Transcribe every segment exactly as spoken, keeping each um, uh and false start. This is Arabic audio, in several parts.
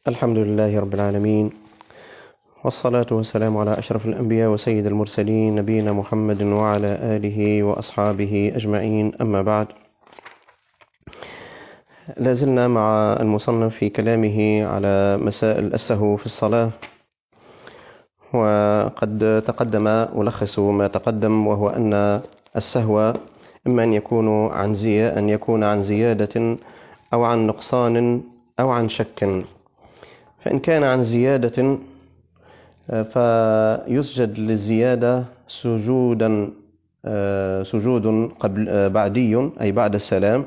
الحمد لله رب العالمين، والصلاة والسلام على أشرف الأنبياء وسيد المرسلين نبينا محمد وعلى آله وأصحابه أجمعين، أما بعد. لازلنا مع المصنف في كلامه على مسائل السهو في الصلاة، وقد تقدم ملخص ما تقدم، وهو أن السهو إما أن يكون عن زيادة أن يكون عن زيادة أو عن نقصان أو عن شك. فإن كان عن زيادة فيسجد للزيادة سجودا سجود قبل بعدي أي بعد السلام،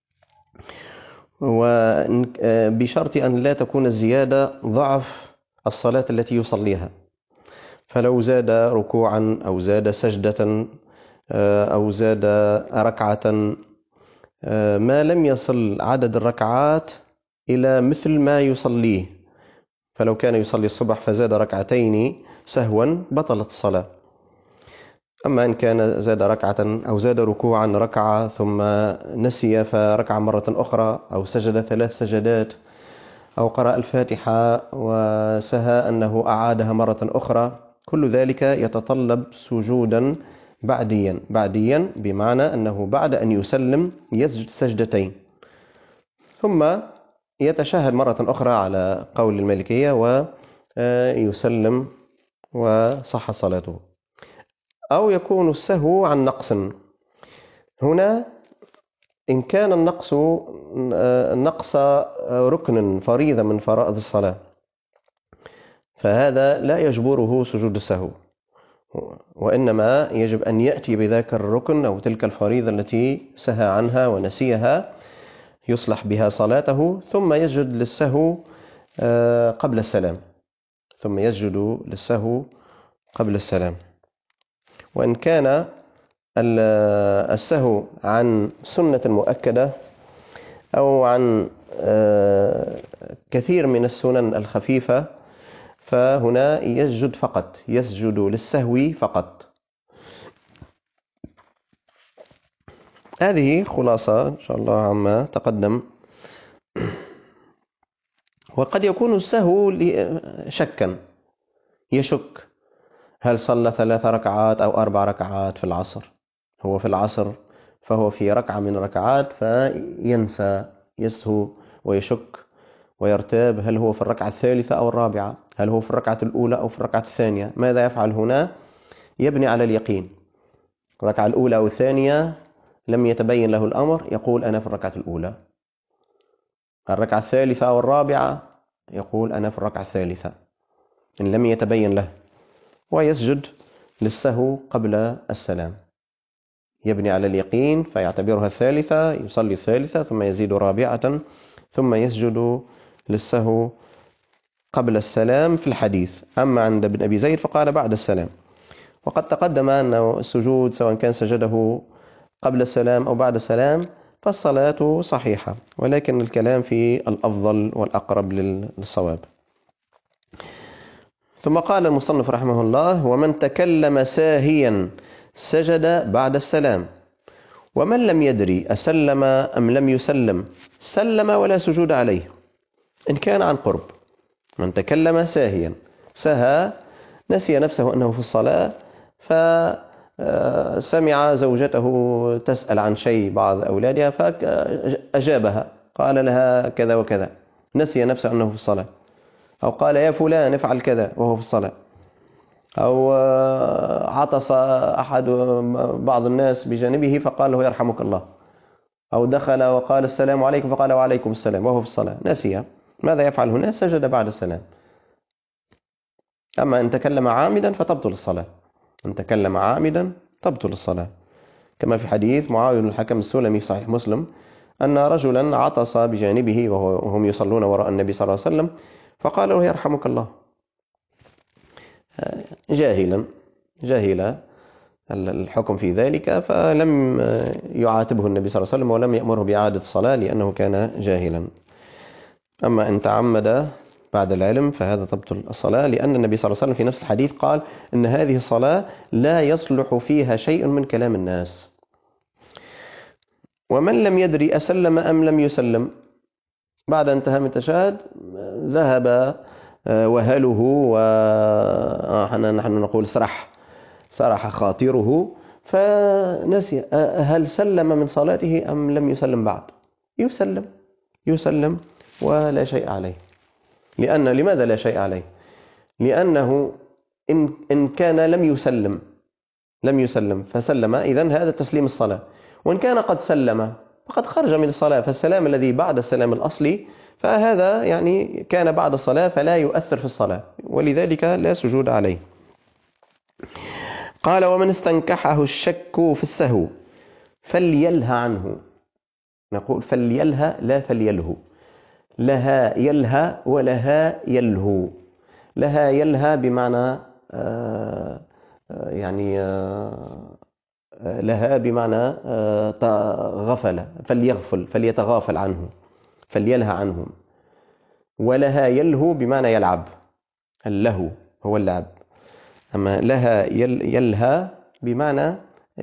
وبشرط أن لا تكون الزيادة ضعف الصلاة التي يصليها. فلو زاد ركوعا أو زاد سجدة أو زاد ركعة ما لم يصل عدد الركعات إلى مثل ما يصليه، فلو كان يصلي الصبح فزاد ركعتين سهوا بطلت الصلاة. أما إن كان زاد ركعة أو زاد ركوعا ركعة ثم نسي فركع مرة أخرى، أو سجد ثلاث سجدات، أو قرأ الفاتحة وسهى أنه أعادها مرة أخرى، كل ذلك يتطلب سجودا بعديا. بعديا بمعنى أنه بعد أن يسلم يسجد سجدتين ثم يتشهد مرة أخرى على قول المالكية ويسلم وصح صلاته. أو يكون السهو عن نقص. هنا إن كان النقص نقص ركن فريضة من فرائض الصلاة فهذا لا يجبره سجود السهو، وإنما يجب أن يأتي بذاك الركن أو تلك الفريضة التي سهى عنها ونسيها يصلح بها صلاته، ثم يسجد للسهو قبل السلام ثم يسجد للسهو قبل السلام. وإن كان السهو عن سنة مؤكدة أو عن كثير من السنن الخفيفة فهنا يسجد فقط، يسجد للسهو فقط. هذه خلاصة إن شاء الله عما تقدم. وقد يكون السهو شكا، يشك هل صلى ثلاث ركعات أو أربع ركعات في العصر. هو في العصر فهو في ركعة من ركعات فينسى، يسهو ويشك ويرتاب، هل هو في الركعة الثالثة أو الرابعة، هل هو في الركعة الأولى أو في الركعة الثانية. ماذا يفعل هنا؟ يبني على اليقين. الركعة الأولى أو الثانية لم يتبين له الأمر، يقول أنا في الركعة الأولى. الركعة الثالثة أو الرابعة يقول أنا في الركعة الثالثة إن لم يتبين له، ويسجد للسهو قبل السلام. يبني على اليقين فيعتبرها الثالثة، يصلي الثالثة ثم يزيد رابعة ثم يسجد للسهو قبل السلام في الحديث. أما عند ابن أبي زيد فقال بعد السلام. وقد تقدم أن السجود سواء كان سجده قبل السلام أو بعد السلام فالصلاة صحيحة، ولكن الكلام في الأفضل والأقرب للصواب. ثم قال المصنف رحمه الله: ومن تكلم ساهيا سجد بعد السلام، ومن لم يدري أسلم أم لم يسلم سلم ولا سجود عليه إن كان عن قرب. من تكلم ساهيا، سهى نسي نفسه أنه في الصلاة فسمع زوجته تسأل عن شيء بعض أولادها فأجابها، قال لها كذا وكذا، نسي نفسه أنه في الصلاة. أو قال يا فلان افعل كذا وهو في الصلاة. أو عطس أحد بعض الناس بجانبه فقال له يرحمك الله. أو دخل وقال السلام عليكم فقال وعليكم السلام وهو في الصلاة، نسي. ماذا يفعل هنا؟ سجد بعد السلام. أما إن تكلم عامدا فتبطل الصلاة. إن تكلم عامدا تبطل الصلاة، كما في حديث معاوية بن الحكم السلمي في صحيح مسلم أن رجلا عطس بجانبه وهم يصلون وراء النبي صلى الله عليه وسلم فقال له يرحمك الله، جاهلا جاهلا الحكم في ذلك، فلم يعاتبه النبي صلى الله عليه وسلم ولم يأمره بإعادة الصلاة لأنه كان جاهلا. أما إن تعمد بعد العلم فهذا تبطل الصلاة، لأن النبي صلى الله عليه وسلم في نفس الحديث قال إن هذه الصلاة لا يصلح فيها شيء من كلام الناس. ومن لم يدري أسلم أم لم يسلم بعد انتهاء من التشهد ذهب وهله، ونحن نقول سرح سرح خاطره، فنسي هل سلم من صلاته أم لم يسلم بعد. يسلم يسلم ولا شيء عليه. لأن لماذا لا شيء عليه؟ لأنه إن إن كان لم يسلم لم يسلم فسلم، إذن هذا تسليم الصلاة. وإن كان قد سلم فقد خرج من الصلاة، فالسلام الذي بعد السلام الأصلي فهذا يعني كان بعد الصلاة فلا يؤثر في الصلاة، ولذلك لا سجود عليه. قال: ومن استنكحه الشك في السهو فليلهى عنه. نقول فليلهى لا فليلهو. لها يلهى ولها يلهو. لها يلهى بمعنى آه يعني آه لها بمعنى غفل، فليغفل فليتغافل عنه، فليلهى عنه. ولها يلهو بمعنى يلعب، اللهو هو اللعب. أما لها يلهى بمعنى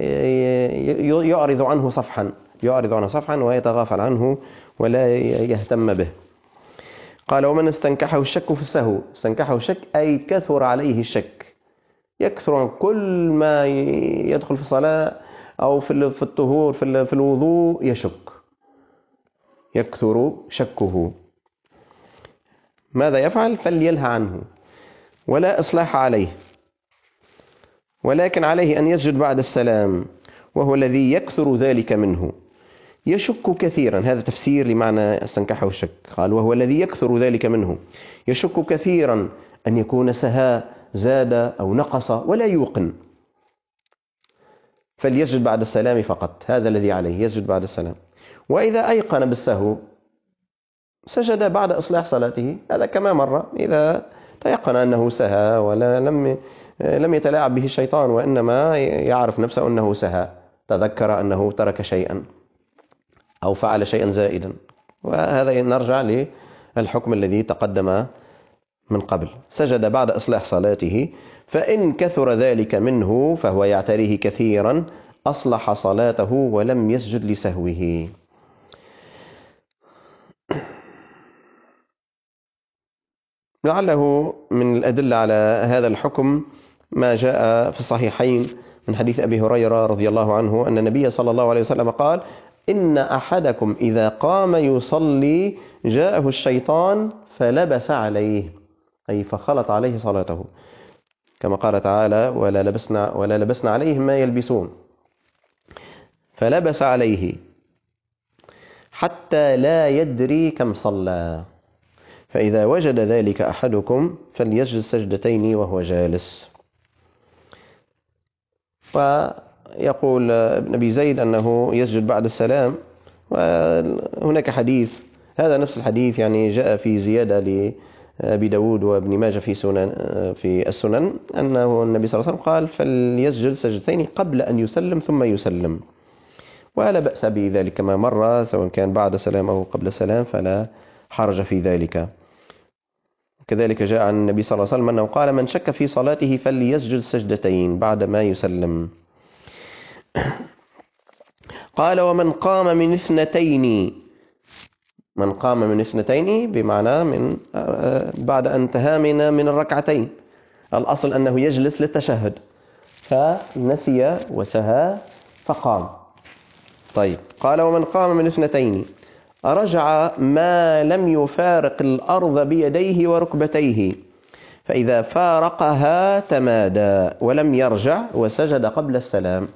يعرض عنه صفحا، يعرض عنه صفحا ويتغافل عنه ولا يهتم به. قال: ومن استنكحه الشك في السهو. استنكحه الشك أي كثر عليه الشك، يكثر كل ما يدخل في الصلاة أو في الطهور في الوضوء يشك، يكثر شكه. ماذا يفعل؟ فليلهى عنه ولا إصلاح عليه، ولكن عليه أن يسجد بعد السلام، وهو الذي يكثر ذلك منه. يشك كثيرا، هذا تفسير لمعنى استنكحه الشك. قال: وهو الذي يكثر ذلك منه، يشك كثيرا أن يكون سهى زاد أو نقص ولا يوقن، فليسجد بعد السلام فقط. هذا الذي عليه، يسجد بعد السلام. وإذا أيقن بالسهو سجد بعد إصلاح صلاته، هذا كما مر. إذا تيقن أنه سهى ولا لم لم يتلاعب به الشيطان، وإنما يعرف نفسه أنه سهى، تذكر أنه ترك شيئا أو فعل شيئا زائدا، وهذا نرجع للحكم الذي تقدم من قبل. سجد بعد إصلاح صلاته، فإن كثر ذلك منه فهو يعتريه كثيرا، أصلح صلاته ولم يسجد لسهوه. لعله من الأدلة على هذا الحكم ما جاء في الصحيحين من حديث أبي هريرة رضي الله عنه أن النبي صلى الله عليه وسلم قال: إن أحدكم إذا قام يصلي جاءه الشيطان فلبس عليه، أي فخلط عليه صلاته، كما قال تعالى: ولا لبسنا, ولا لبسنا عليهم ما يلبسون. فلبس عليه حتى لا يدري كم صلى، فإذا وجد ذلك أحدكم فليسجد سجدتين وهو جالس. ويقول ابن أبي زيد أنه يسجد بعد السلام. وهناك حديث، هذا نفس الحديث يعني جاء في زيادة لأبي داود وابن ماجه في سنن في السنن، أنه النبي صلى الله عليه وسلم قال: فليسجد سجدتين قبل أن يسلم ثم يسلم. ولا بأس بذلك كما مر، سواء كان بعد سلام أو قبل السلام فلا حرج في ذلك. كذلك جاء عن النبي صلى الله عليه وسلم أنه قال: من شك في صلاته فليسجد سجدتين بعد ما يسلم. قال: ومن قام من اثنتين. من قام من اثنتين بمعنى من بعد أن انتهى من من الركعتين. الأصل أنه يجلس للتشهد، فنسي وسهى فقام. طيب، قال: ومن قام من اثنتين رجع ما لم يفارق الأرض بيديه وركبتيه، فإذا فارقها تمادى ولم يرجع وسجد قبل السلام.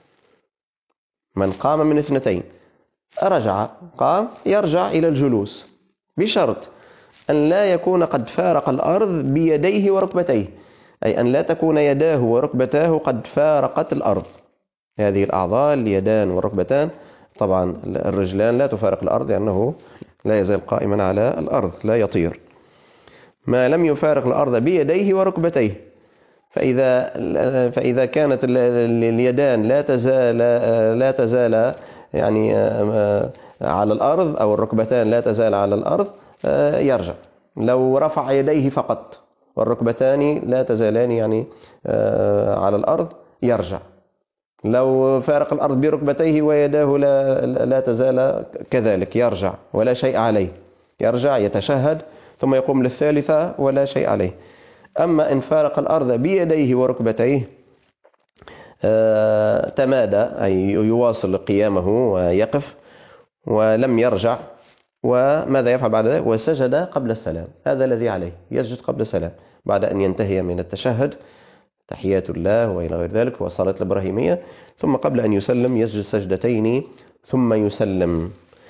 من قام من اثنتين رجع، قام، يرجع إلى الجلوس بشرط أن لا يكون قد فارق الأرض بيديه وركبتيه، أي أن لا تكون يداه وركبتاه قد فارقت الأرض. هذه الأعضاء اليدان والركبتان، طبعا الرجلان لا تفارق الأرض لأنه لا يزال قائما على الأرض لا يطير. ما لم يفارق الأرض بيديه وركبتيه، فإذا فإذا كانت اليدان لا تزال لا تزال يعني على الأرض، أو الركبتان لا تزال على الأرض، يرجع. لو رفع يديه فقط والركبتان لا تزالان يعني على الأرض يرجع. لو فارق الأرض بركبتيه ويداه لا, لا تزال كذلك يرجع ولا شيء عليه. يرجع يتشهد ثم يقوم للثالثة ولا شيء عليه. أما إن فارق الأرض بيديه وركبتيه آه تمادى، أي يواصل قيامه ويقف ولم يرجع، وماذا يفعل بعد ذلك؟ وسجد قبل السلام. هذا الذي عليه، يسجد قبل السلام بعد أن ينتهي من التشهد، تحيات الله وإلى غير ذلك والصلاة الإبراهيمية، ثم قبل أن يسلم يسجد سجدتين ثم يسلم.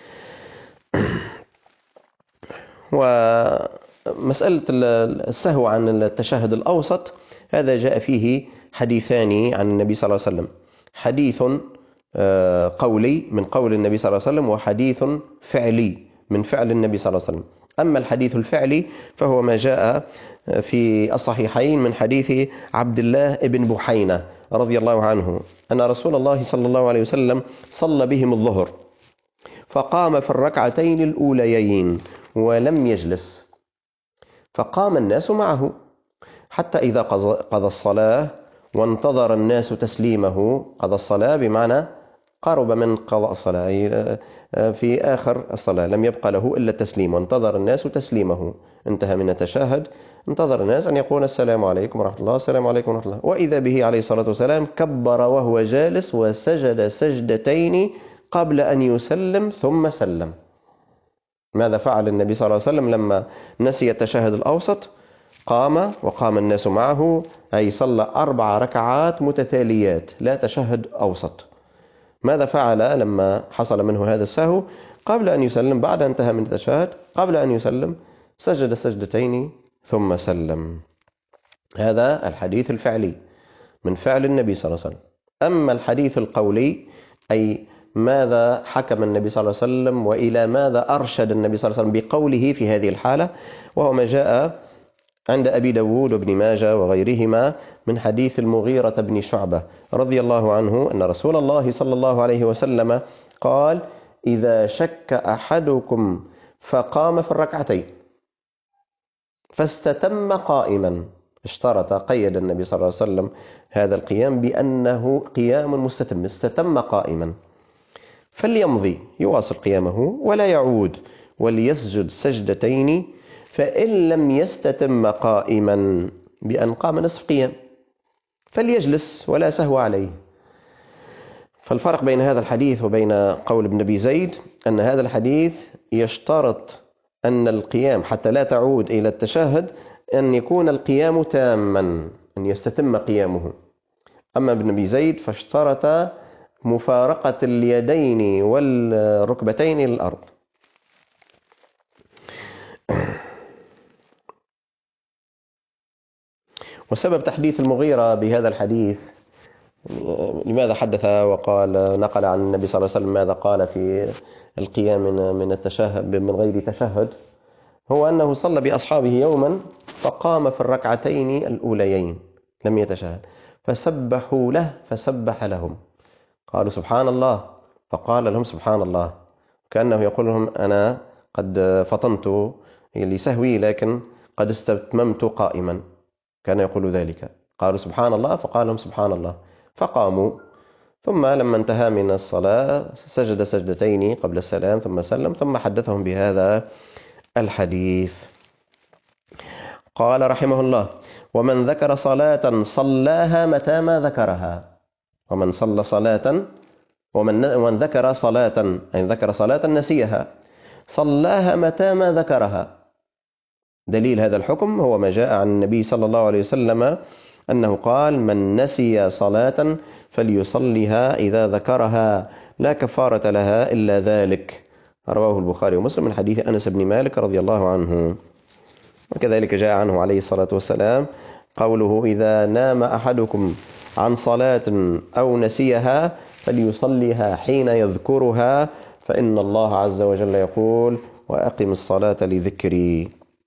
ومسألة السهو عن التشهد الأوسط هذا جاء فيه حديثان عن النبي صلى الله عليه وسلم، حديث قولي من قول النبي صلى الله عليه وسلم، وحديث فعلي من فعل النبي صلى الله عليه وسلم. أما الحديث الفعلي فهو ما جاء في الصحيحين من حديث عبد الله بن بحينة رضي الله عنه أن رسول الله صلى الله عليه وسلم صلى بهم الظهر فقام في الركعتين الأوليين ولم يجلس، فقام الناس معه حتى إذا قضى الصلاة وانتظر الناس تسليمه. قضى الصلاة بمعنى قرب من قضاء الصلاة، في آخر الصلاة لم يبقى له إلا التسليم، وانتظر الناس تسليمه، انتهى من التشهد، انتظر الناس أن يقول السلام عليكم ورحمة الله، السلام عليكم ورحمة الله، وإذا به عليه الصلاة والسلام كبر وهو جالس وسجد سجدتين قبل أن يسلم ثم سلم. ماذا فعل النبي صلى الله عليه وسلم لما نسي التشهد الأوسط؟ قام وقام الناس معه، أي صلى أربع ركعات متتاليات لا تشهد أوسط. ماذا فعل لما حصل منه هذا السهو؟ قبل أن يسلم، بعد أن انتهى من التشهد، قبل أن يسلم سجد سجدتين ثم سلم. هذا الحديث الفعلي من فعل النبي صلى الله عليه وسلم. أما الحديث القولي أي ماذا حكم النبي صلى الله عليه وسلم وإلى ماذا أرشد النبي صلى الله عليه وسلم بقوله في هذه الحالة، وهو ما جاء عند أبي داود وابن ماجه وغيرهما من حديث المغيرة بن شعبة رضي الله عنه أن رسول الله صلى الله عليه وسلم قال: إذا شك أحدكم فقام في الركعتين فاستتم قائما، اشترط، قيد النبي صلى الله عليه وسلم هذا القيام بأنه قيام مستتم، استتم قائما، فليمضي يواصل قيامه ولا يعود، وليسجد سجدتين، فإن لم يستتم قائما بأن قام نصف قيام فليجلس ولا سهو عليه. فالفرق بين هذا الحديث وبين قول ابن أبي زيد أن هذا الحديث يشترط أن القيام حتى لا تعود إلى التشهد أن يكون القيام تاما، أن يستتم قيامه. أما ابن أبي زيد فاشترط مفارقة اليدين والركبتين للأرض. وسبب تحديث المغيرة بهذا الحديث، لماذا حدث وقال نقل عن النبي صلى الله عليه وسلم ماذا قال في القيام من من التشهد من غير تشهد، هو أنه صلى بأصحابه يوما فقام في الركعتين الأوليين لم يتشهد، فسبحوا له فسبح لهم، قالوا سبحان الله، فقال لهم سبحان الله، كأنه يقول لهم أنا قد فطنت لسهوي لكن قد استتممت قائما، كان يقول ذلك. قالوا سبحان الله، فقال لهم سبحان الله، فقاموا. ثم لما انتهى من الصلاة سجد سجدتين قبل السلام ثم سلم، ثم حدثهم بهذا الحديث. قال رحمه الله: ومن ذكر صلاة صلاها متى ما ذكرها. ومن صلى صلاة ومن ومن ذكر صلاة أي ذكر صلاة نسيها صلاها متى ما ذكرها. دليل هذا الحكم هو ما جاء عن النبي صلى الله عليه وسلم أنه قال: من نسي صلاة فليصليها إذا ذكرها لا كفارة لها إلا ذلك. رواه البخاري ومسلم من حديث أنس بن مالك رضي الله عنه. وكذلك جاء عنه عليه الصلاة والسلام قوله: إذا نام أحدكم عن صلاة أو نسيها فليصليها حين يذكرها، فإن الله عز وجل يقول: وأقم الصلاة لذكري.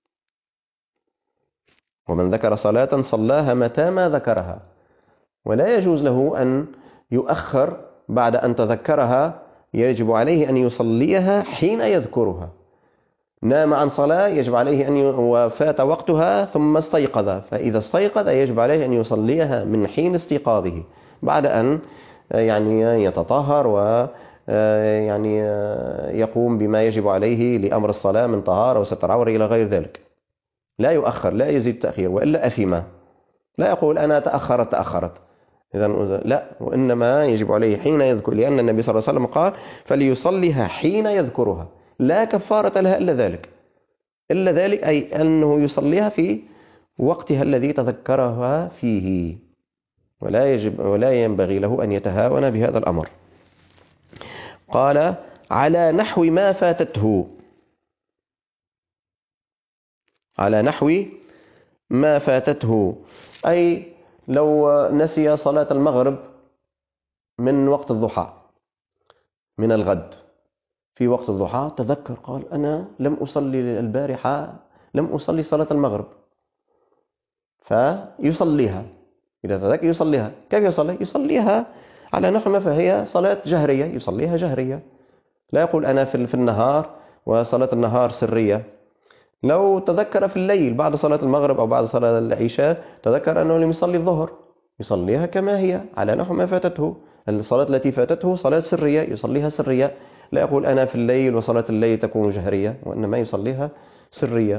ومن ذكر صلاة صلاها متى ما ذكرها، ولا يجوز له أن يؤخر بعد أن تذكرها، يجب عليه أن يصليها حين يذكرها. نام عن صلاة يجب عليه أن ي... وفات وقتها ثم استيقظ، فإذا استيقظ يجب عليه أن يصليها من حين استيقاظه بعد أن يعني يتطهر يعني يقوم بما يجب عليه لأمر الصلاة من طهارة وستر عورة إلى غير ذلك، لا يؤخر، لا يزيد تأخير، وإلا أثم. لا يقول أنا تأخرت تأخرت إذا لا، وإنما يجب عليه حين يذكر، لأن النبي صلى الله عليه وسلم قال فليصليها حين يذكرها، لا كفارة لها إلا ذلك، إلا ذلك أي أنه يصليها في وقتها الذي تذكرها فيه، ولا يجب ولا ينبغي له أن يتهاون بهذا الأمر. قال على نحو ما فاتته، على نحو ما فاتته، أي لو نسي صلاة المغرب من وقت الضحى، من الغد في وقت الضحى تذكر قال أنا لم أصلي البارحة، لم أصلي صلاة المغرب، فيصليها. إذا تذكر يصليها. كيف يصلي؟ يصليها على نحو ما فهي صلاة جهرية، يصليها جهرية، لا يقول أنا في النهار وصلاة النهار سرية. لو تذكر في الليل بعد صلاة المغرب أو بعد صلاة العشاء تذكر أنه لم يصلي الظهر، يصليها كما هي على نحو ما فاتته. الصلاة التي فاتته صلاة سرية يصليها سرية، لا يقول أنا في الليل وصلاة الليل تكون جهرية، وإنما يصليها سرية.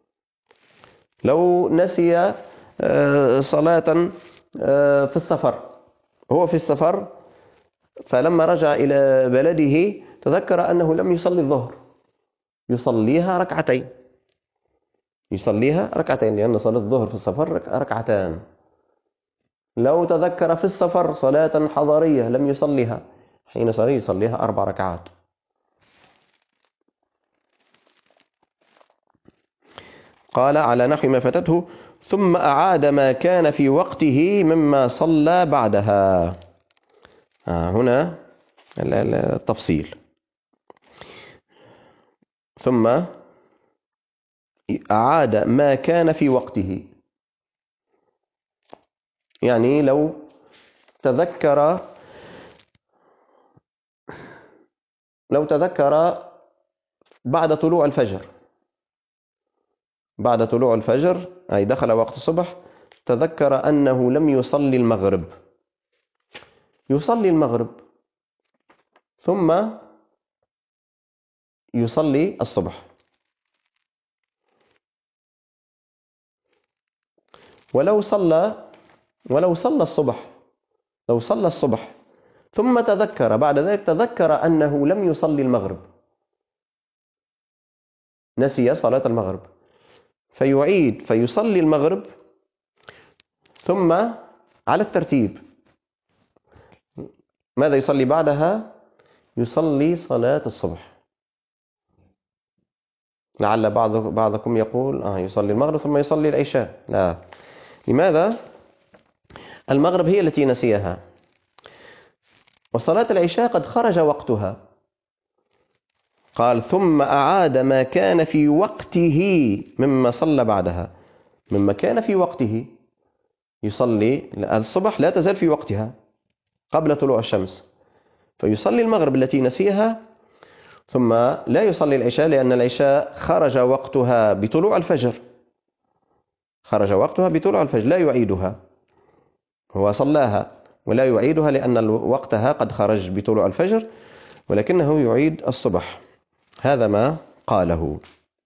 لو نسي صلاة في السفر، هو في السفر فلما رجع إلى بلده تذكر أنه لم يصلي الظهر، يصليها ركعتين، يصليها ركعتين، لأن صلاة الظهر في السفر ركعتان. لو تذكر في السفر صلاة حضرية لم يصليها، حين صلي يصليها أربع ركعات. قال على نحو ما فاتته ثم أعاد ما كان في وقته مما صلى بعدها. آه هنا التفصيل. ثم أعاد ما كان في وقته، يعني لو تذكر لو تذكر بعد طلوع الفجر، بعد طلوع الفجر أي دخل وقت الصبح، تذكر أنه لم يصلي المغرب، يصلي المغرب ثم يصلي الصبح. ولو صلى ولو صلى الصبح لو صلى الصبح ثم تذكر بعد ذلك، تذكر أنه لم يصلي المغرب، نسي صلاة المغرب، فيعيد فيصلي المغرب ثم على الترتيب. ماذا يصلي بعدها؟ يصلي صلاة الصبح. لعل بعض بعضكم يقول آه يصلي المغرب ثم يصلي العشاء، لا. لماذا؟ المغرب هي التي نسيها، وصلاة العشاء قد خرج وقتها. قال ثم أعاد ما كان في وقته مما صلى بعدها، مما كان في وقته يصلي الصبح لا تزال في وقتها قبل طلوع الشمس، فيصلي المغرب التي نسيها ثم لا يصلي العشاء، لأن العشاء خرج وقتها بطلوع الفجر، خرج وقتها بطلوع الفجر، لا يعيدها، هو صلاها ولا يعيدها لأن وقتها قد خرج بطلوع الفجر، ولكنه يعيد الصبح. هذا ما قاله.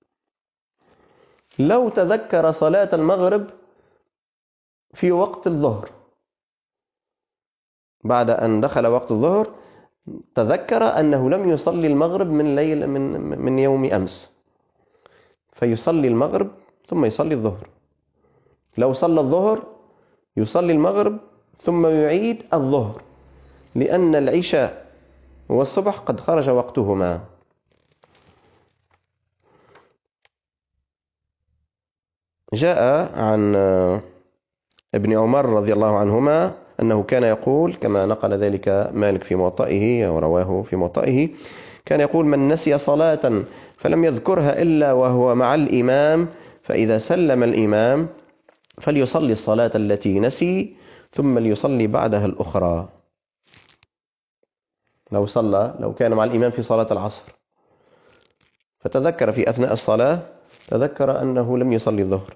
لو تذكر صلاة المغرب في وقت الظهر، بعد أن دخل وقت الظهر تذكر أنه لم يصلي المغرب من ليل من من يوم أمس، فيصلي المغرب ثم يصلي الظهر. لو صلى الظهر يصلي المغرب ثم يعيد الظهر، لأن العشاء والصبح قد خرج وقتهما. جاء عن ابن عمر رضي الله عنهما أنه كان يقول، كما نقل ذلك مالك في موطئه ورواه في موطئه، كان يقول من نسي صلاة فلم يذكرها إلا وهو مع الإمام فإذا سلم الإمام فليصلي الصلاة التي نسي ثم ليصلي بعدها الأخرى. لو صلى لو كان مع الإمام في صلاة العصر فتذكر في أثناء الصلاة، تذكر أنه لم يصلي الظهر،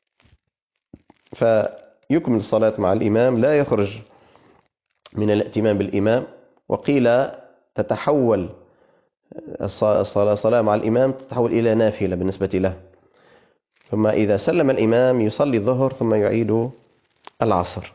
فيكمل الصلاة مع الإمام، لا يخرج من الائتمام بالإمام. وقيل تتحول الصلاة صلاة مع الإمام تتحول إلى نافلة بالنسبة له. ثم إذا سلم الإمام يصلي الظهر ثم يعيد العصر.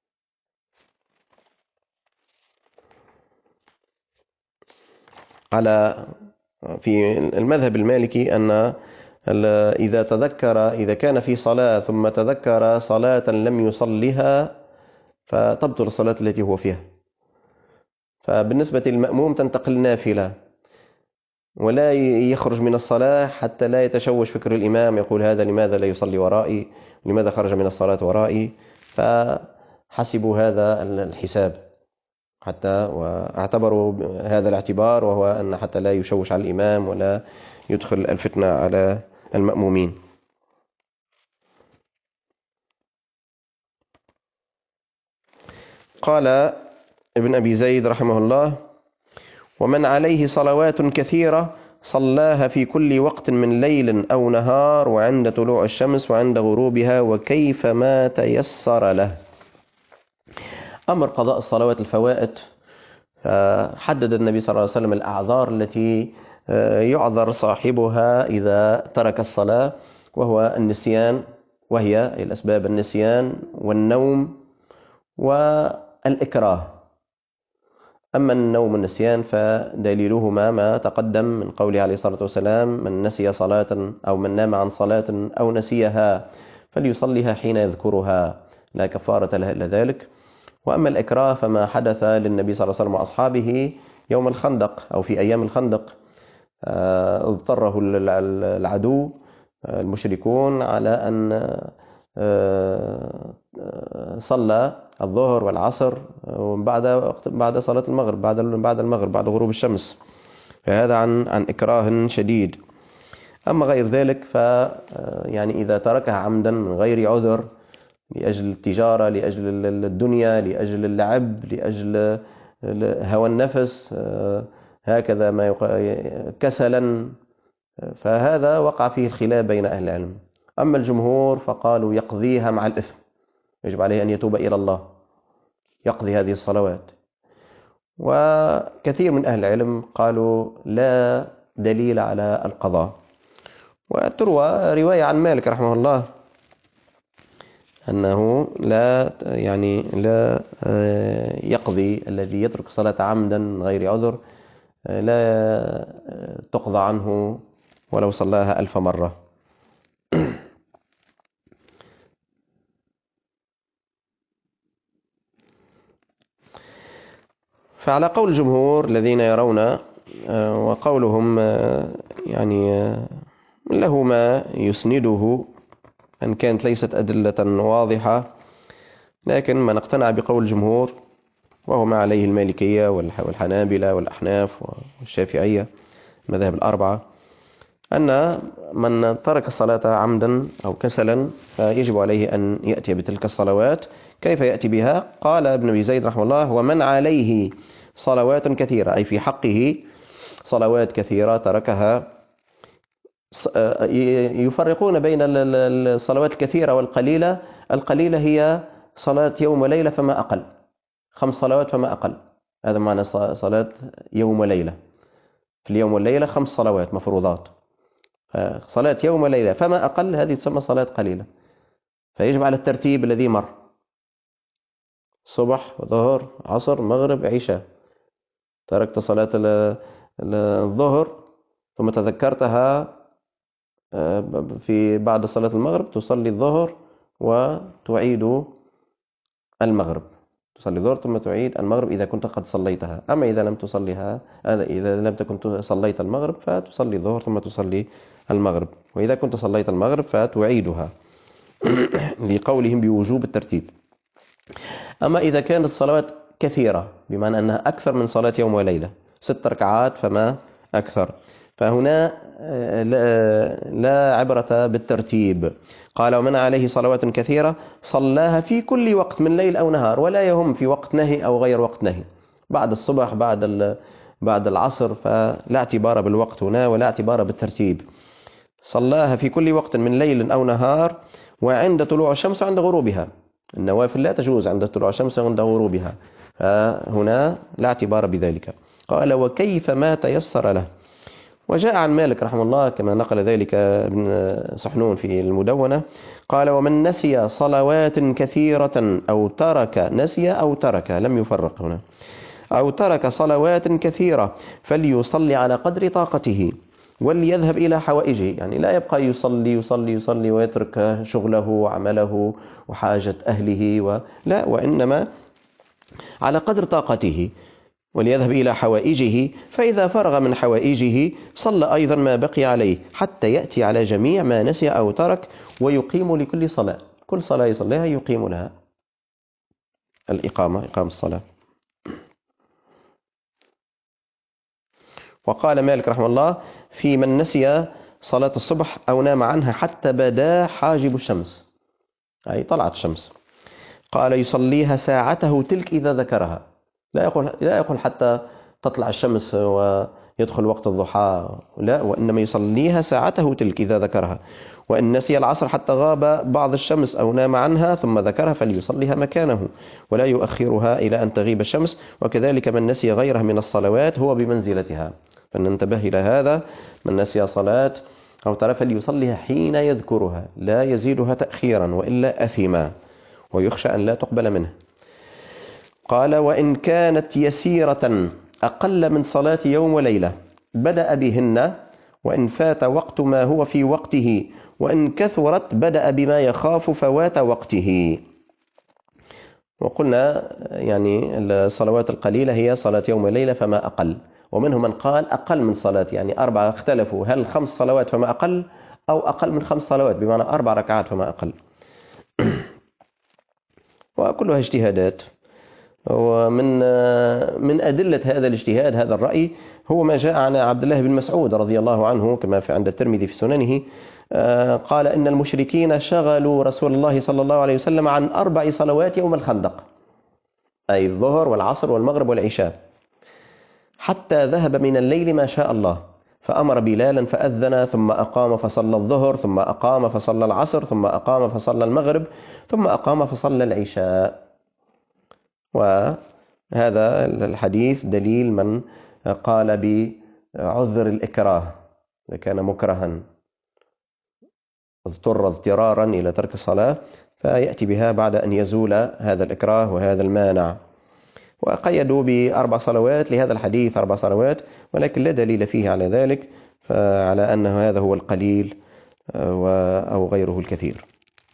على في المذهب المالكي أن إذا تذكر إذا كان في صلاة ثم تذكر صلاة لم يصلها فتبطل الصلاة التي هو فيها. فبالنسبة للمأموم تنتقل نافلة، ولا يخرج من الصلاة حتى لا يتشوش فكر الإمام، يقول هذا لماذا لا يصلي ورائي، لماذا خرج من الصلاة ورائي. فحسبوا هذا الحساب حتى واعتبروا هذا الاعتبار، وهو أن حتى لا يشوش على الإمام ولا يدخل الفتنة على المأمومين. قال ابن أبي زيد رحمه الله: ومن عليه صلوات كثيرة صلاها في كل وقت من ليل أو نهار، وعند طلوع الشمس وعند غروبها، وكيف ما تيسر له. أمر قضاء الصلوات الفوائت، فحدد النبي صلى الله عليه وسلم الأعذار التي يعذر صاحبها إذا ترك الصلاة، وهو النسيان، وهي الأسباب النسيان والنوم والإكراه. أما النوم والنسيان فدليلهما ما تقدم من قوله عليه الصلاة والسلام: من نسي صلاة أو من نام عن صلاة أو نسيها فليصليها حين يذكرها، لا كفارة لها إلا ذلك. وأما الإكراه فما حدث للنبي صلى الله عليه وسلم وأصحابه يوم الخندق أو في أيام الخندق، اضطره العدو المشركون على أن صلى الظهر والعصر بعد بعد صلاة المغرب، بعد بعد المغرب بعد غروب الشمس، فهذا عن عن إكراه شديد. أما غير ذلك ف يعني إذا تركها عمدا من غير عذر، لأجل التجارة، لأجل الدنيا، لأجل اللعب، لأجل هوى النفس، هكذا ما كسلا، فهذا وقع فيه خلاف بين أهل العلم. أما الجمهور فقالوا يقضيها مع الإثم، يجب عليه أن يتوب إلى الله، يقضي هذه الصلوات. وكثير من أهل العلم قالوا لا دليل على القضاء. وتروى رواية عن مالك رحمه الله أنه لا يعني لا يقضي الذي يترك الصلاة عمدا من غير عذر، لا تقضى عنه ولو صلاها ألف مرة. فعلى قول الجمهور الذين يرون، وقولهم يعني له ما يسنده أن كانت ليست أدلة واضحة، لكن من اقتنع بقول الجمهور وهو ما عليه المالكية والحنابلة والأحناف والشافعية المذاهب الأربعة، أن من ترك الصلاة عمدا أو كسلا فيجب عليه أن يأتي بتلك الصلوات. كيف يأتي بها؟ قال ابن أبي زيد رحمه الله: ومن عليه صلوات كثيرة، أي في حقه صلوات كثيرة تركها. يفرقون بين الصلوات الكثيرة والقليلة. القليلة هي صلاة يوم وليلة فما أقل، خمس صلوات فما أقل، هذا معنى صلاة يوم وليلة. في اليوم والليلة خمس صلوات مفروضات، صلاة يوم وليلة فما أقل، هذه تسمى صلاة قليلة. فيجب على الترتيب الذي مر: صبح ظهر عصر مغرب عشاء. تركت صلاة الظهر ثم تذكرتها في بعد صلاة المغرب، تصلي الظهر وتعيد المغرب، تصلي الظهر ثم تعيد المغرب إذا كنت قد صليتها. أما إذا لم تصليها، إذا لم تكن صليت المغرب فتصلي الظهر ثم تصلي المغرب، وإذا كنت صليت المغرب فتعيدها لقولهم بوجوب الترتيب. أما إذا كانت الصلوات كثيرة بمعنى أنها أكثر من صلاة يوم وليلة، ست ركعات فما أكثر، فهنا لا عبرة بالترتيب. قال: ومن عليه صلوات كثيرة صلاها في كل وقت من ليل أو نهار، ولا يهم في وقت نهي أو غير وقت نهي، بعد الصبح بعد بعد العصر، فلا اعتبار بالوقت هنا ولا اعتبار بالترتيب. صلاها في كل وقت من ليل أو نهار، وعند طلوع الشمس وعند غروبها. النوافل لا تجوز عند طلوع الشمس وعند غروبها، فهنا لا اعتبار بذلك. قال وكيف ما تيسر له. وجاء عن مالك رحمه الله كما نقل ذلك ابن سحنون في المدونة، قال ومن نسي صلوات كثيرة أو ترك، نسي أو ترك لم يفرق هنا، أو ترك صلوات كثيرة فليصلي على قدر طاقته وليذهب إلى حوائجه. يعني لا يبقى يصلي يصلي يصلي ويترك شغله وعمله وحاجة أهله و... لا، وإنما على قدر طاقته، وليذهب إلى حوائجه، فإذا فرغ من حوائجه صلى أيضا ما بقي عليه حتى يأتي على جميع ما نسي أو ترك، ويقيم لكل صلاة، كل صلاة يصليها يقيم لها الإقامة، إقام الصلاة. وقال مالك رحمه الله في من نسي صلاة الصبح أو نام عنها حتى بدا حاجب الشمس، أي طلعت الشمس، قال يصليها ساعته تلك إذا ذكرها. لا يقول لا يقول حتى تطلع الشمس ويدخل وقت الضحى، لا، وإنما يصليها ساعته تلك إذا ذكرها. وإن نسي العصر حتى غاب بعض الشمس أو نام عنها ثم ذكرها فليصليها مكانه ولا يؤخرها إلى أن تغيب الشمس. وكذلك من نسي غيرها من الصلوات هو بمنزلتها، فننتبه إلى هذا. من نسي صلاة أو ترى فليصليها حين يذكرها لا يزيدها تأخيرا وإلا أثما ويخشى أن لا تقبل منه. قال وإن كانت يسيرة أقل من صلاة يوم وليلة بدأ بهن، وإن فات وقت ما هو في وقته، وإن كثرت بدأ بما يخاف فوات وقته. وقلنا يعني الصلوات القليلة هي صلاة يوم وليلة فما أقل، ومنهم من قال أقل من صلاة، يعني أربعة، اختلفوا هل خمس صلوات فما أقل أو أقل من خمس صلوات بمعنى أربع ركعات فما أقل. وكلها اجتهادات. ومن من أدلة هذا الاجتهاد هذا الرأي هو ما جاء عن عبد الله بن مسعود رضي الله عنه كما في عند الترمذي في سننه، قال إن المشركين شغلوا رسول الله صلى الله عليه وسلم عن أربع صلوات يوم الخندق، أي الظهر والعصر والمغرب والعشاء، حتى ذهب من الليل ما شاء الله، فأمر بلالا فأذن ثم أقام فصلى الظهر ثم أقام فصلى العصر ثم أقام فصلى المغرب ثم أقام فصلى العشاء. وهذا الحديث دليل من قال بعذر الإكراه، إذا كان مكرها اضطر اضطرارا إلى ترك الصلاة فيأتي بها بعد أن يزول هذا الإكراه وهذا المانع. وقيدوا بأربع صلوات لهذا الحديث، أربع صلوات، ولكن لا دليل فيه على ذلك، فعلى أنه هذا هو القليل أو غيره الكثير.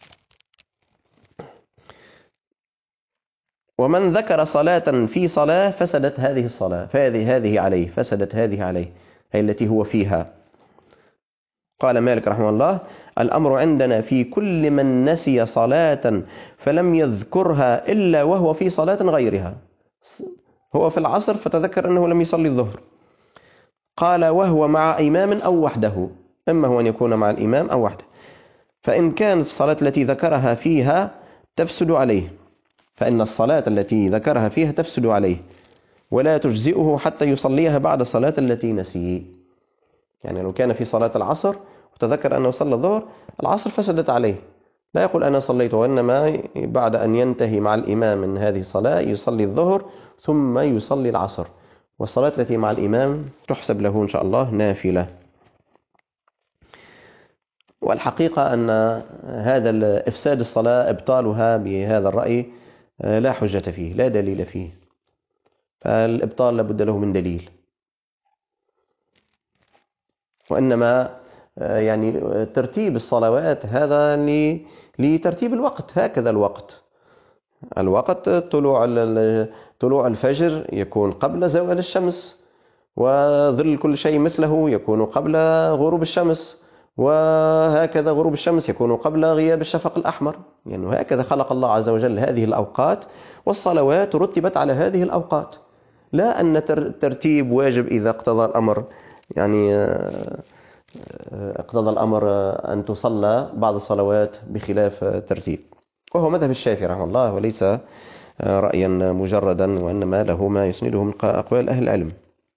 ومن ذكر صلاة في صلاة فسدت هذه الصلاة، فهذه هذه عليه، فسدت هذه عليه، أي التي هو فيها. قال مالك رحمه الله الأمر عندنا في كل من نسي صلاة فلم يذكرها إلا وهو في صلاة غيرها. هو في العصر فتذكر أنه لم يصلي الظهر، قال وهو مع إمام أو وحده، إما هو أن يكون مع الإمام أو وحده، فإن كانت الصلاة التي ذكرها فيها تفسد عليه، فإن الصلاة التي ذكرها فيها تفسد عليه ولا تجزئه حتى يصليها بعد الصلاة التي نسي. يعني لو كان في صلاة العصر وتذكر أنه صلى الظهر، العصر فسدت عليه، لا يقول أنا صليت، وإنما بعد أن ينتهي مع الإمام من هذه الصلاة يصلي الظهر ثم يصلي العصر، والصلاة التي مع الإمام تحسب له إن شاء الله نافلة. والحقيقة أن هذا إفساد الصلاة إبطالها بهذا الرأي لا حجة فيه، لا دليل فيه، فالإبطال لابد له من دليل. وإنما يعني ترتيب الصلوات هذا لترتيب الوقت، هكذا الوقت الوقت طلوع طلوع الفجر يكون قبل زوال الشمس، وظل كل شيء مثله يكون قبل غروب الشمس، وهكذا غروب الشمس يكون قبل غياب الشفق الأحمر. يعني هكذا خلق الله عز وجل هذه الأوقات، والصلوات رتبت على هذه الأوقات، لا أن الترتيب واجب إذا اقتضى الأمر، يعني اقتضى الأمر أن تصلى بعض الصلوات بخلاف الترتيب. وهو مذهب الشافعي رحمه الله، وليس رأيا مجردا، وإنما له ما يسنده من أقوال أهل العلم.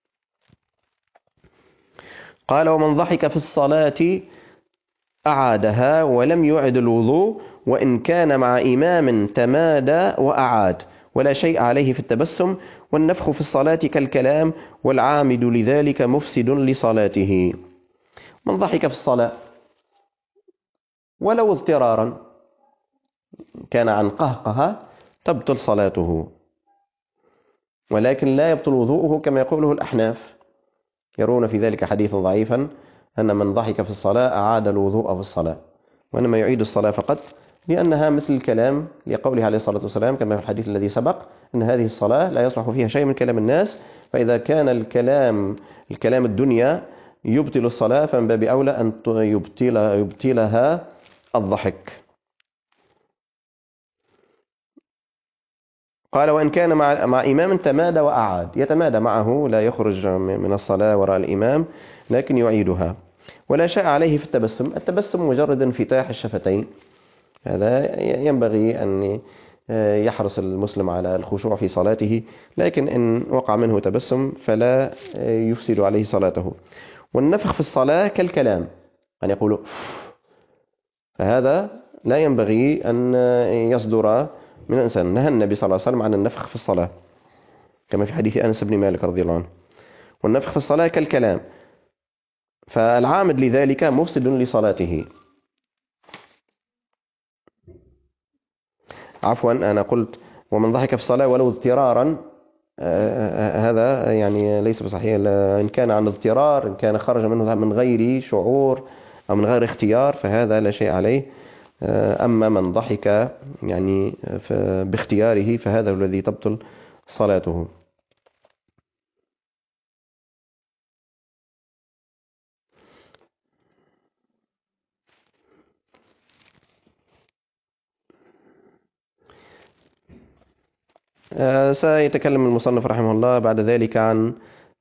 قال ومن ضحك في الصلاة أعادها ولم يعد الوضوء، وإن كان مع إمام تمادى وأعاد، ولا شيء عليه في التبسم، والنفخ في الصلاة كالكلام والعامد لذلك مفسد لصلاته. من ضحك في الصلاة ولو اضطرارا كان عن قهقه تبطل صلاته، ولكن لا يبطل وضوءه كما يقوله الأحناف، يرون في ذلك حديثا ضعيفا أن من ضحك في الصلاة أعاد الوضوء في الصلاة، وإنما يعيد الصلاة فقط، لأنها مثل الكلام لقوله عليه الصلاة والسلام كما في الحديث الذي سبق أن هذه الصلاة لا يصلح فيها شيء من كلام الناس، فإذا كان الكلام الكلام الدنيا يبطل الصلاة فمن باب أولى أن يبطل يبطلها الضحك. قال وإن كان مع, مع إمام تمادى وأعاد، يتمادى معه لا يخرج من الصلاة وراء الإمام لكن يعيدها. ولا شيء عليه في التبسم، التبسم مجرد انفتاح الشفتين، هذا ينبغي أن يحرص المسلم على الخشوع في صلاته، لكن إن وقع منه تبسم فلا يفسد عليه صلاته. والنفخ في الصلاة كالكلام، أن يقول فهذا لا ينبغي أن يصدر من الإنسان. نهى النبي صلى الله عليه وسلم عن النفخ في الصلاة كما في حديث أنس بن مالك رضي الله عنه. والنفخ في الصلاة كالكلام، فالعامد لذلك مفسد لصلاته. عفوا أنا قلت ومن ضحك في الصلاة ولو اضطرارا، هذا يعني ليس بصحيح، إن كان عن اضطرار، إن كان خرج منه من غير شعور أو من غير اختيار فهذا لا شيء عليه. أما من ضحك يعني باختياره فهذا الذي تبطل صلاته. سيتكلم المصنف رحمه الله بعد ذلك عن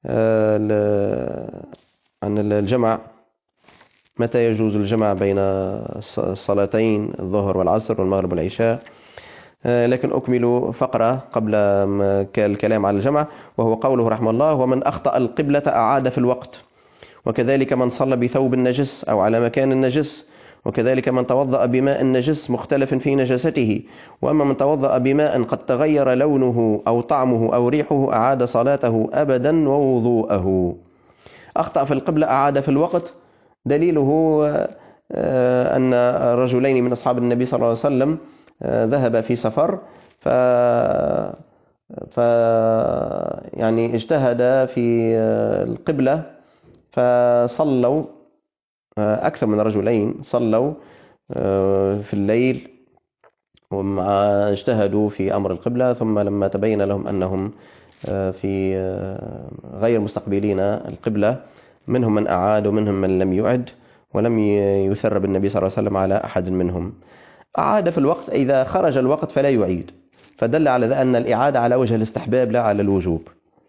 عن الجمع، متى يجوز الجمع بين الصلاتين الظهر والعصر والمغرب والعشاء. لكن أكمل فقرة قبل الكلام على الجمع، وهو قوله رحمه الله ومن أخطأ القبلة أعاد في الوقت، وكذلك من صلى بثوب النجس أو على مكان النجس، وكذلك من توضأ بماء النجس مختلف في نجاسته، وأما من توضأ بماء قد تغير لونه أو طعمه أو ريحه أعاد صلاته أبدا ووضوءه. أخطأ في القبلة أعاد في الوقت، دليله أن رجلين من أصحاب النبي صلى الله عليه وسلم ذهب في سفر ف ف يعني اجتهد في القبلة فصلوا، أكثر من رجلين صلوا في الليل ومع اجتهدوا في أمر القبلة، ثم لما تبين لهم أنهم في غير مستقبلين القبلة منهم من أعاد ومنهم من لم يعد، ولم يثرب النبي صلى الله عليه وسلم على أحد منهم. أعاد في الوقت، إذا خرج الوقت فلا يعيد، فدل على ذلك أن الإعادة على وجه الاستحباب لا على الوجوب.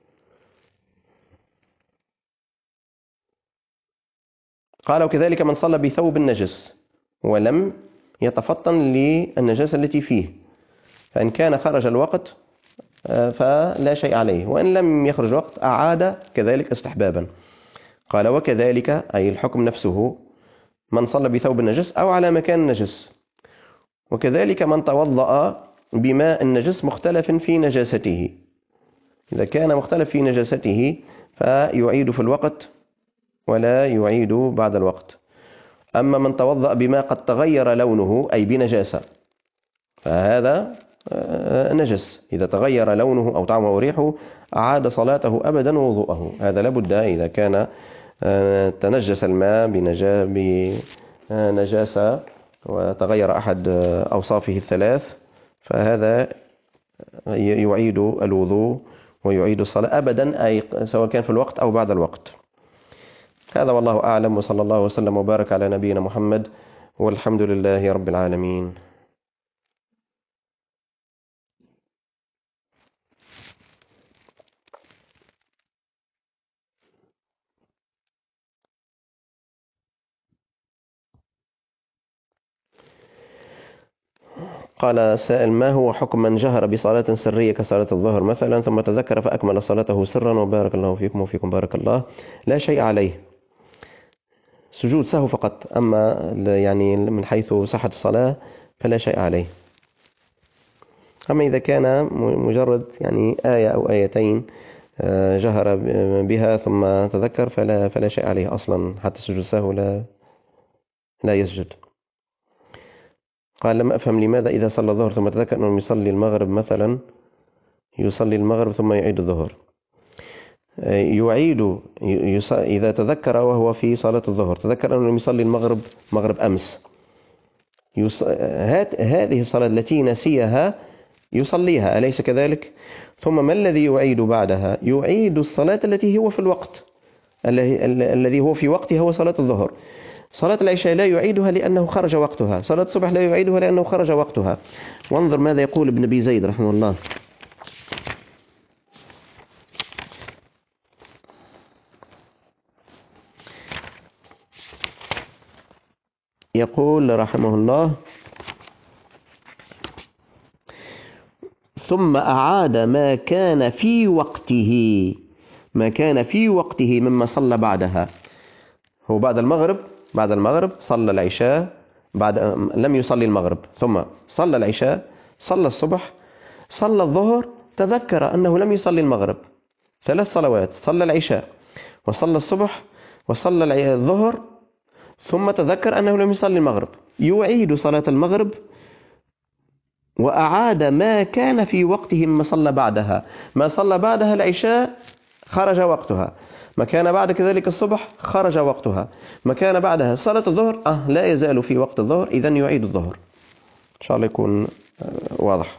قال وكذلك من صلى بثوب النجس ولم يتفطن للنجاسة التي فيه، فإن كان خرج الوقت فلا شيء عليه، وإن لم يخرج الوقت أعاد كذلك استحبابا. قال وكذلك أي الحكم نفسه من صلى بثوب النجس أو على مكان النجس، وكذلك من توضأ بماء النجس مختلف في نجاسته، إذا كان مختلف في نجاسته فيعيد في الوقت ولا يعيد بعد الوقت. أما من توضأ بما قد تغير لونه أي بنجاسة فهذا نجس، إذا تغير لونه أو طعمه أو ريحه أعاد صلاته أبدا ووضوءه. هذا لابد إذا كان تنجس الماء بنجاسة وتغير أحد أوصافه الثلاث فهذا يعيد الوضوء ويعيد الصلاة أبدا، أي سواء كان في الوقت أو بعد الوقت. هذا والله أعلم، وصلى الله وسلم وبارك على نبينا محمد، والحمد لله رب العالمين. قال السائل ما هو حكم من جهر بصلاة سرية كصلاة الظهر مثلا ثم تذكر فأكمل صلاته سرا وبارك الله فيكم وفيكم بارك الله؟ لا شيء عليه، سجود سهو فقط، أما يعني من حيث صحة الصلاة فلا شيء عليه. أما إذا كان مجرد يعني آية أو آيتين جهر بها ثم تذكر فلا فلا شيء عليه أصلا، حتى سجود السهو لا لا يسجد. قال لم أفهم لماذا إذا صلى الظهر ثم تذكر أنه يصلي المغرب مثلا يصلي المغرب ثم يعيد الظهر. يعيد إذا تذكر وهو في صلاة الظهر تذكر أنه يصلي المغرب مغرب أمس، يص... هذه الصلاة التي نسيها يصليها، أليس كذلك؟ ثم ما الذي يعيد بعدها؟ يعيد الصلاة التي هو في الوقت الذي هو في وقتها هو صلاة الظهر. صلاة العشاء لا يعيدها لأنه خرج وقتها، صلاة الصبح لا يعيدها لأنه خرج وقتها. وانظر ماذا يقول ابن أبي زيد رحمه الله. يقول رحمه الله: ثم أعاد ما كان في وقته ما كان في وقته مما صلى بعدها. هو بعد المغرب بعد المغرب صلى العشاء، بعد لم يصلي المغرب ثم صلى العشاء، صلى الصبح، صلى الظهر، تذكر أنه لم يصلي المغرب. ثلاث صلوات، صلى العشاء وصلى الصبح وصلى الظهر، ثم تذكر أنه لم يصلي المغرب. يعيد صلاة المغرب وأعاد ما كان في وقته مما صلى بعدها. ما صلى بعدها العشاء خرج وقتها، ما كان بعد كذلك الصبح خرج وقتها، ما كان بعدها صلاة الظهر أه لا يزال في وقت الظهر، إذن يعيد الظهر. إن شاء الله يكون واضح.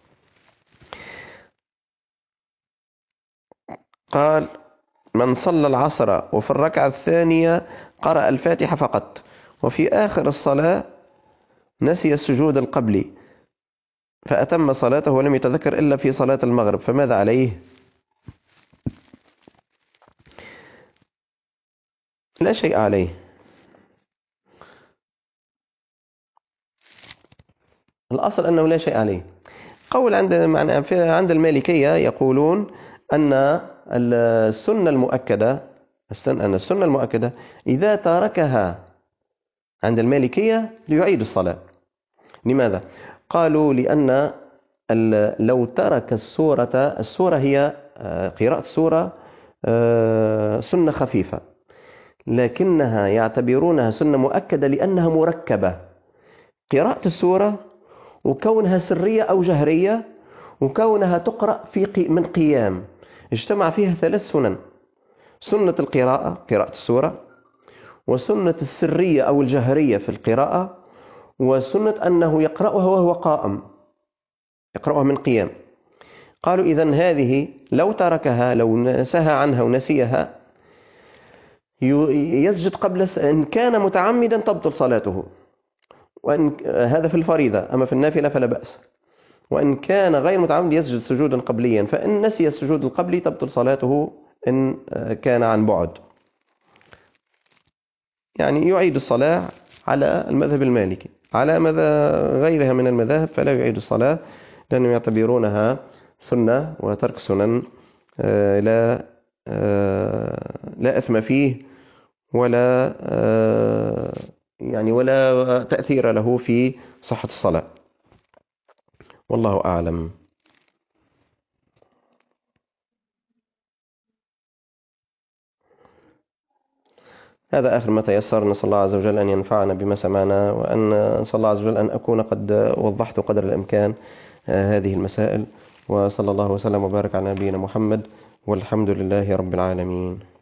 قال: من صلى العصر وفي الركعة الثانية قرأ الفاتحة فقط، وفي آخر الصلاة نسي السجود القبلي فأتم صلاته ولم يتذكر إلا في صلاة المغرب، فماذا عليه؟ لا شيء عليه. الأصل أنه لا شيء عليه. قول عند عند المالكية يقولون أن السنة المؤكدة أن السنة المؤكدة إذا تركها عند المالكية يعيد الصلاة. لماذا؟ قالوا لأن لو ترك السورة السورة هي قراءة السورة سنة خفيفة، لكنها يعتبرونها سنة مؤكدة لأنها مركبة. قراءة السورة وكونها سرية أو جهرية وكونها تقرأ في من قيام، اجتمع فيها ثلاث سنن: سنة القراءة قراءة السورة، وسنة السرية أو الجهرية في القراءة، وسنة أنه يقرأها وهو قائم، يقرأها من قيام. قالوا إذن هذه لو تركها، لو نساها عنها ونسيها، يسجد قبل س... إن كان متعمدا تبطل صلاته، وإن هذا في الفريضة. أما في النافلة فلا بأس. وإن كان غير متعمد يسجد سجودا قبليا، فإن نسي السجود القبلي تبطل صلاته إن كان عن بعد. يعني يعيد الصلاة على المذهب المالكي. على ماذا غيرها من المذاهب فلا يعيد الصلاة، لأنهم يعتبرونها سنة، وترك سنن لا لا إثم فيه ولا يعني ولا تأثير له في صحة الصلاة. والله أعلم. هذا آخر ما تيسر. نسأل الله عز وجل أن ينفعنا بما سمعنا، وأن نسأل الله عز وجل أن أكون قد وضحت قدر الإمكان هذه المسائل. وصلى الله وسلم وبارك على نبينا محمد، والحمد لله رب العالمين.